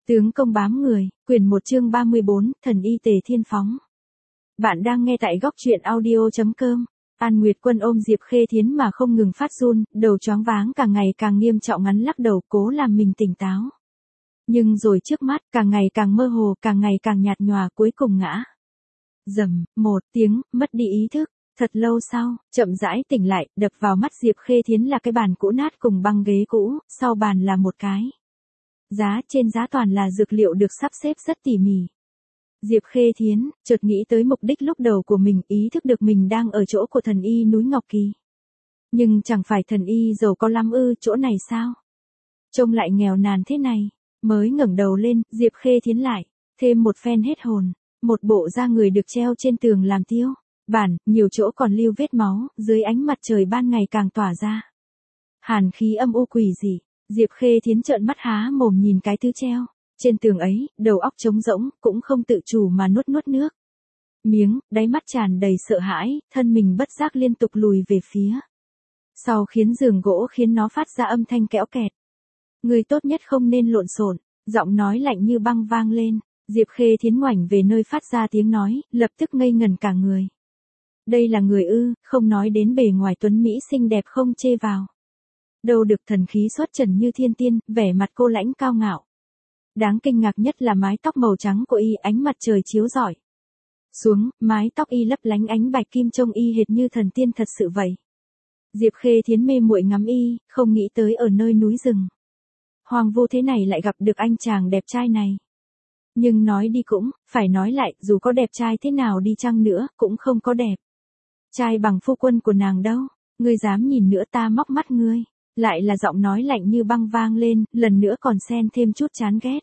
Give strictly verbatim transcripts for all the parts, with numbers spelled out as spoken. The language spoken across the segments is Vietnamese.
Tướng công bám người, quyển một chương ba mươi bốn, thần y Tề Thiên Phóng. Bạn đang nghe tại góc truyện audio chấm com. An Nguyệt Quân ôm Diệp Khê Thiến mà không ngừng phát run, đầu choáng váng càng ngày càng nghiêm trọng, ngắn lắc đầu cố làm mình tỉnh táo. Nhưng rồi trước mắt càng ngày càng mơ hồ, càng ngày càng nhạt nhòa, cuối cùng ngã. Rầm, một tiếng, mất đi ý thức. Thật lâu sau, chậm rãi tỉnh lại, đập vào mắt Diệp Khê Thiến là cái bàn cũ nát cùng băng ghế cũ, sau bàn là một cái giá, trên giá toàn là dược liệu được sắp xếp rất tỉ mỉ. Diệp Khê Thiến chợt nghĩ tới mục đích lúc đầu của mình, ý thức được mình đang ở chỗ của thần y núi Ngọc Kỳ. Nhưng chẳng phải thần y giàu có lắm ư, chỗ này sao? Trông lại nghèo nàn thế này. Mới ngẩng đầu lên, Diệp Khê Thiến lại thêm một phen hết hồn. Một bộ da người được treo trên tường làm tiêu bản, nhiều chỗ còn lưu vết máu, dưới ánh mặt trời ban ngày càng tỏa ra hàn khí âm u quỷ dị. Diệp Khê Thiến trợn mắt há mồm nhìn cái thứ treo trên tường ấy, đầu óc trống rỗng, cũng không tự chủ mà nuốt nuốt nước miếng, đáy mắt tràn đầy sợ hãi, thân mình bất giác liên tục lùi về phía sau, khiến giường gỗ khiến nó phát ra âm thanh kẽo kẹt. Người tốt nhất không nên lộn xộn. Giọng nói lạnh như băng vang lên. Diệp Khê Thiến ngoảnh về nơi phát ra tiếng nói, lập tức ngây ngẩn cả người. Đây là người ư? Không nói đến bề ngoài tuấn mỹ xinh đẹp không chê vào đâu được, thần khí xuất trần như thiên tiên, vẻ mặt cô lãnh cao ngạo. Đáng kinh ngạc nhất là mái tóc màu trắng của y, ánh mặt trời chiếu rọi xuống, mái tóc y lấp lánh ánh bạch kim, trông y hệt như thần tiên thật sự vậy. Diệp Khê Thiến mê muội ngắm y, không nghĩ tới ở nơi núi rừng hoang vu thế này lại gặp được anh chàng đẹp trai này. Nhưng nói đi cũng phải nói lại, dù có đẹp trai thế nào đi chăng nữa, cũng không có đẹp trai bằng phu quân của nàng đâu. Ngươi dám nhìn nữa ta móc mắt ngươi. Lại là giọng nói lạnh như băng vang lên, lần nữa còn xen thêm chút chán ghét.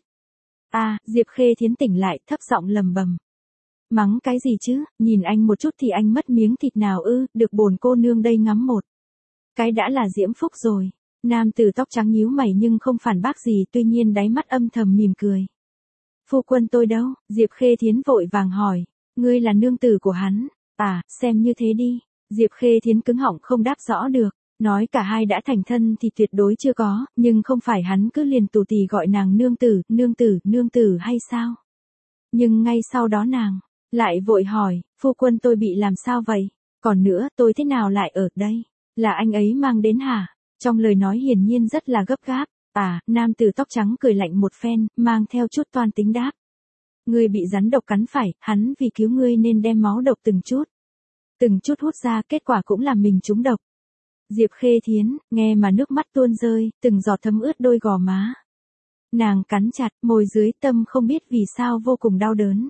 À, Diệp Khê Thiến tỉnh lại, thấp giọng lầm bầm. Mắng cái gì chứ, nhìn anh một chút thì anh mất miếng thịt nào ư, được bổn cô nương đây ngắm một cái đã là diễm phúc rồi. Nam tử tóc trắng nhíu mày nhưng không phản bác gì, tuy nhiên đáy mắt âm thầm mỉm cười. Phu quân tôi đâu? Diệp Khê Thiến vội vàng hỏi. Ngươi là nương tử của hắn. À, xem như thế đi. Diệp Khê Thiến cứng họng không đáp rõ được. Nói cả hai đã thành thân thì tuyệt đối chưa có, nhưng không phải hắn cứ liền tù tì gọi nàng nương tử, nương tử, nương tử hay sao? Nhưng ngay sau đó nàng lại vội hỏi, phu quân tôi bị làm sao vậy? Còn nữa, tôi thế nào lại ở đây? Là anh ấy mang đến hả? Trong lời nói hiển nhiên rất là gấp gáp. À, nam tử tóc trắng cười lạnh một phen, mang theo chút toan tính đáp. Ngươi bị rắn độc cắn phải, hắn vì cứu ngươi nên đem máu độc từng chút từng chút hút ra, kết quả cũng làm mình trúng độc. Diệp Khê Thiến nghe mà nước mắt tuôn rơi, từng giọt thấm ướt đôi gò má. Nàng cắn chặt môi dưới, tâm không biết vì sao vô cùng đau đớn.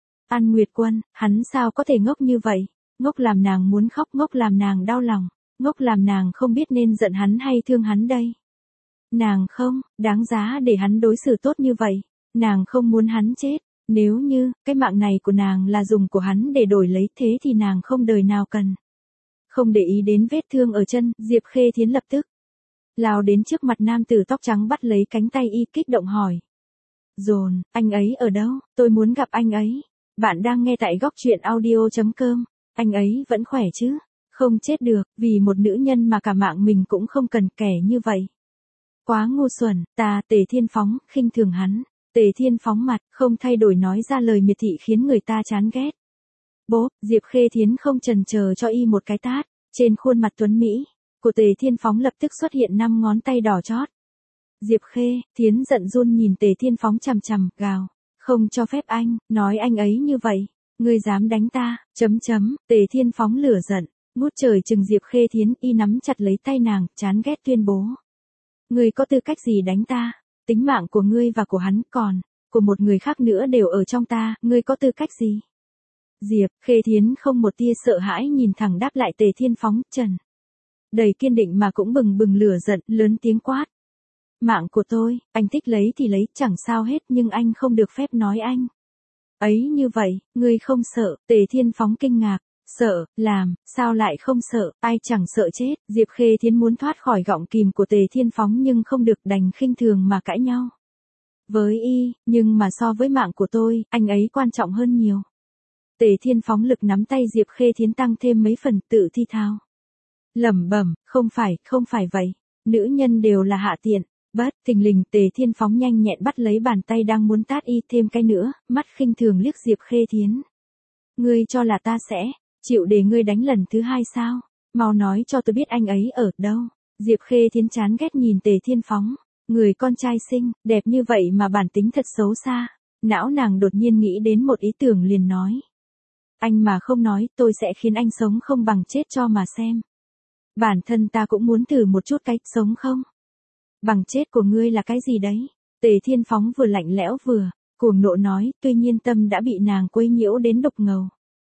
An Nguyệt Quân, hắn sao có thể ngốc như vậy? Ngốc làm nàng muốn khóc, ngốc làm nàng đau lòng, ngốc làm nàng không biết nên giận hắn hay thương hắn đây. Nàng không đáng giá để hắn đối xử tốt như vậy. Nàng không muốn hắn chết. Nếu như cái mạng này của nàng là dùng của hắn để đổi lấy, thế thì nàng không đời nào cần. Không để ý đến vết thương ở chân, Diệp Khê Thiến lập tức lao đến trước mặt nam tử tóc trắng, bắt lấy cánh tay y, kích động hỏi. Dồn, anh ấy ở đâu? Tôi muốn gặp anh ấy. Bạn đang nghe tại góc truyện audio chấm com. Anh ấy vẫn khỏe chứ? Không chết được, vì một nữ nhân mà cả mạng mình cũng không cần, kẻ như vậy. Quá ngu xuẩn, ta, Tề Thiên Phóng, khinh thường hắn. Tề Thiên Phóng mặt, không thay đổi nói ra lời miệt thị khiến người ta chán ghét. Bố, Diệp Khê Thiến không chần chờ cho y một cái tát. Trên khuôn mặt tuấn Mỹ của Tề Thiên Phóng lập tức xuất hiện năm ngón tay đỏ chót. Diệp Khê Thiến giận run nhìn Tề Thiên Phóng chằm chằm, gào. Không cho phép anh, nói anh ấy như vậy. Ngươi dám đánh ta, chấm chấm, Tề Thiên Phóng lửa giận, ngút trời trừng Diệp Khê Thiến, y nắm chặt lấy tay nàng, chán ghét tuyên bố. Ngươi có tư cách gì đánh ta? Tính mạng của ngươi và của hắn, còn của một người khác nữa đều ở trong ta, ngươi có tư cách gì? Diệp Khê Thiến không một tia sợ hãi nhìn thẳng đáp lại Tề Thiên Phóng, trần đầy kiên định mà cũng bừng bừng lửa giận, lớn tiếng quát. Mạng của tôi, anh thích lấy thì lấy, chẳng sao hết, nhưng anh không được phép nói anh ấy như vậy. Ngươi không sợ? Tề Thiên Phóng kinh ngạc. Sợ, làm, sao lại không sợ, ai chẳng sợ chết. Diệp Khê Thiến muốn thoát khỏi gọng kìm của Tề Thiên Phóng nhưng không được, đành khinh thường mà cãi nhau với y, nhưng mà so với mạng của tôi, anh ấy quan trọng hơn nhiều. Tề Thiên Phóng lực nắm tay Diệp Khê Thiến tăng thêm mấy phần, tự thi thao lẩm bẩm, không phải, không phải vậy. Nữ nhân đều là hạ tiện. Bất thình lình Tề Thiên Phóng nhanh nhẹn bắt lấy bàn tay đang muốn tát y thêm cái nữa, mắt khinh thường liếc Diệp Khê Thiến. Ngươi cho là ta sẽ chịu để ngươi đánh lần thứ hai sao? Mau nói cho tôi biết anh ấy ở đâu. Diệp Khê Thiến chán ghét nhìn Tề Thiên Phóng. Người con trai xinh, đẹp như vậy mà bản tính thật xấu xa. Não nàng đột nhiên nghĩ đến một ý tưởng liền nói. Anh mà không nói, tôi sẽ khiến anh sống không bằng chết cho mà xem. Bản thân ta cũng muốn thử một chút cách sống không? Bằng chết của ngươi là cái gì đấy? Tề Thiên Phóng vừa lạnh lẽo vừa cuồng nộ nói, tuy nhiên tâm đã bị nàng quấy nhiễu đến đục ngầu.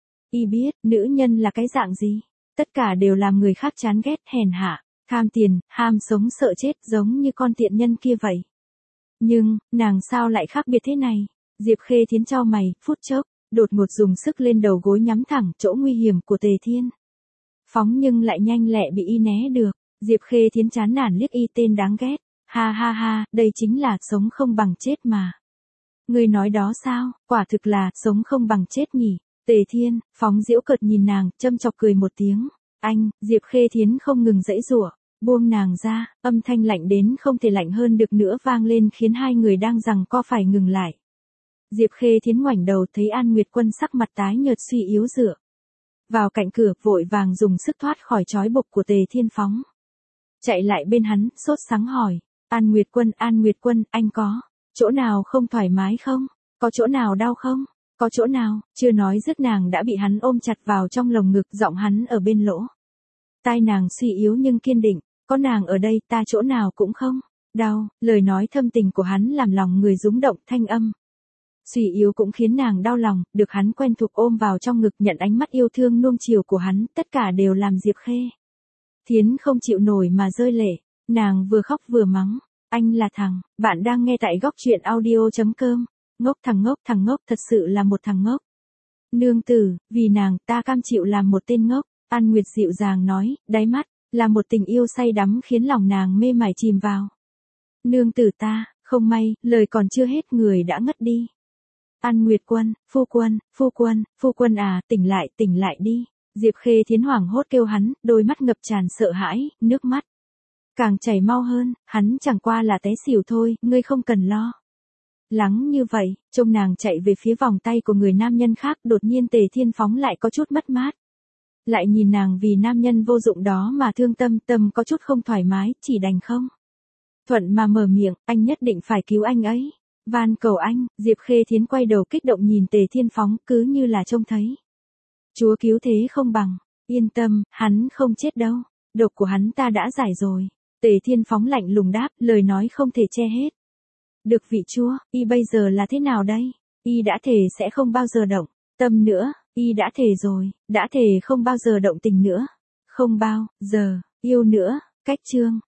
Y biết, nữ nhân là cái dạng gì? Tất cả đều làm người khác chán ghét, hèn hạ, tham tiền, ham sống sợ chết giống như con tiện nhân kia vậy. Nhưng, nàng sao lại khác biệt thế này? Diệp Khê Thiến chau mày, phút chốc, đột ngột dùng sức lên đầu gối nhắm thẳng chỗ nguy hiểm của Tề Thiên Phóng nhưng lại nhanh lẹ bị y né được. Diệp Khê Thiến chán nản liếc y tên đáng ghét. Ha ha ha, đây chính là sống không bằng chết mà. Ngươi nói đó sao, quả thực là sống không bằng chết nhỉ. Tề Thiên Phóng giễu cợt nhìn nàng, châm chọc cười một tiếng. Anh, Diệp Khê Thiến không ngừng giãy giụa, buông nàng ra, âm thanh lạnh đến không thể lạnh hơn được nữa vang lên khiến hai người đang giằng co phải ngừng lại. Diệp Khê Thiến ngoảnh đầu thấy An Nguyệt Quân sắc mặt tái nhợt suy yếu dựa vào cạnh cửa, vội vàng dùng sức thoát khỏi trói buộc của Tề Thiên Phóng. Chạy lại bên hắn, sốt sắng hỏi. An Nguyệt Quân, An Nguyệt Quân, anh có chỗ nào không thoải mái không? Có chỗ nào đau không? Có chỗ nào? Chưa nói dứt nàng đã bị hắn ôm chặt vào trong lồng ngực, giọng hắn ở bên lỗ tai nàng suy yếu nhưng kiên định. Có nàng ở đây, ta chỗ nào cũng không đau. Lời nói thâm tình của hắn làm lòng người rúng động, thanh âm suy yếu cũng khiến nàng đau lòng, được hắn quen thuộc ôm vào trong ngực, nhận ánh mắt yêu thương nuông chiều của hắn, tất cả đều làm Diệp Khê Thiến không chịu nổi mà rơi lệ. Nàng vừa khóc vừa mắng. Anh là thằng, bạn đang nghe tại góc truyện audio.com. Ngốc, thằng ngốc, thằng ngốc, thật sự là một thằng ngốc. Nương tử, vì nàng, ta cam chịu làm một tên ngốc. An Nguyệt dịu dàng nói, đáy mắt là một tình yêu say đắm khiến lòng nàng mê mải chìm vào. Nương tử ta, không may, lời còn chưa hết người đã ngất đi. An Nguyệt Quân, phu quân, phu quân, phu quân à, tỉnh lại, tỉnh lại đi. Diệp Khê Thiến hoảng hốt kêu hắn, đôi mắt ngập tràn sợ hãi, nước mắt càng chảy mau hơn. Hắn chẳng qua là té xỉu thôi, ngươi không cần lo lắng như vậy. Trông nàng chạy về phía vòng tay của người nam nhân khác, đột nhiên Tề Thiên Phóng lại có chút mất mát. Lại nhìn nàng vì nam nhân vô dụng đó mà thương tâm, tâm có chút không thoải mái, chỉ đành không thuận mà mở miệng, anh nhất định phải cứu anh ấy. Van cầu anh. Diệp Khê Thiến quay đầu kích động nhìn Tề Thiên Phóng, cứ như là trông thấy Chúa cứu thế không bằng. Yên tâm, hắn không chết đâu. Độc của hắn ta đã giải rồi. Tề Thiên Phóng lạnh lùng đáp, lời nói không thể che hết. Được vị chúa, y bây giờ là thế nào đây? Y đã thề sẽ không bao giờ động tâm nữa. Y đã thề rồi, đã thề không bao giờ động tình nữa. Không bao giờ yêu nữa. Cách chương